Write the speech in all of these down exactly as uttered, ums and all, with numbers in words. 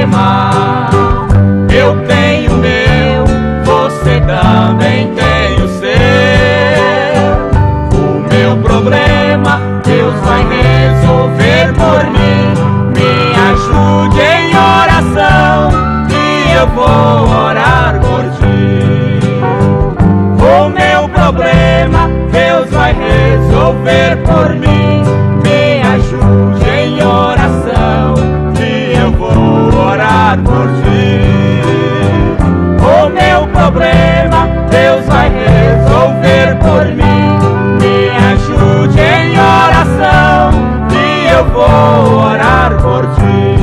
problema. Eu tenho o meu, você também tem o seu. O meu problema Deus vai resolver por mim. Me ajude em oração e eu vou orar por ti. O meu problema Deus vai resolver por mim. Me ajude em oração e eu vou orar por ti. O meu problema Deus vai resolver por mim. Me ajude em oração e eu vou orar por ti.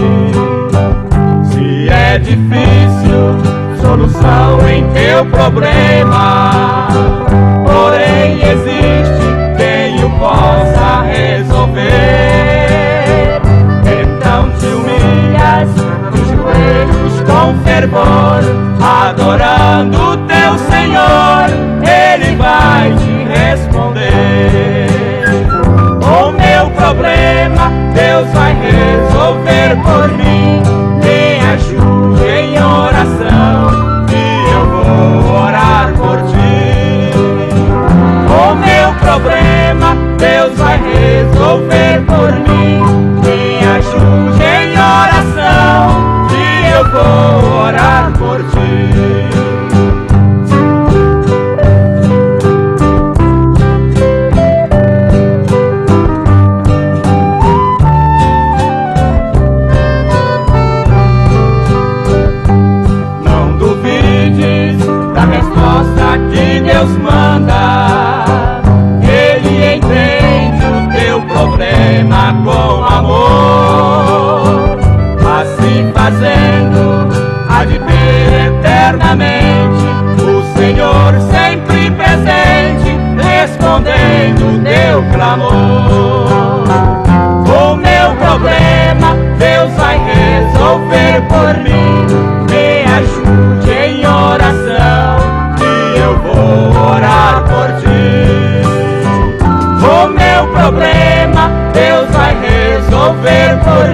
Se é difícil solução em teu problema, porém existe quem o possa resolver. Então te humilhas nos joelhos com fervor, adorando o teu Senhor, Ele vai te responder. O meu problema Deus vai resolver por mim. Me ajude em oração e eu vou orar por ti. O meu problema Deus vai resolver por mim. Me ajude em oração e eu vou orar por ti. Que Deus manda, Ele entende o teu problema com amor. Assim fazendo, há de ter eternamente o Senhor sempre presente, respondendo o teu clamor. O meu problema Deus vai resolver por mim. Me ajude em oração, eu vou orar por ti. O meu problema Deus vai resolver por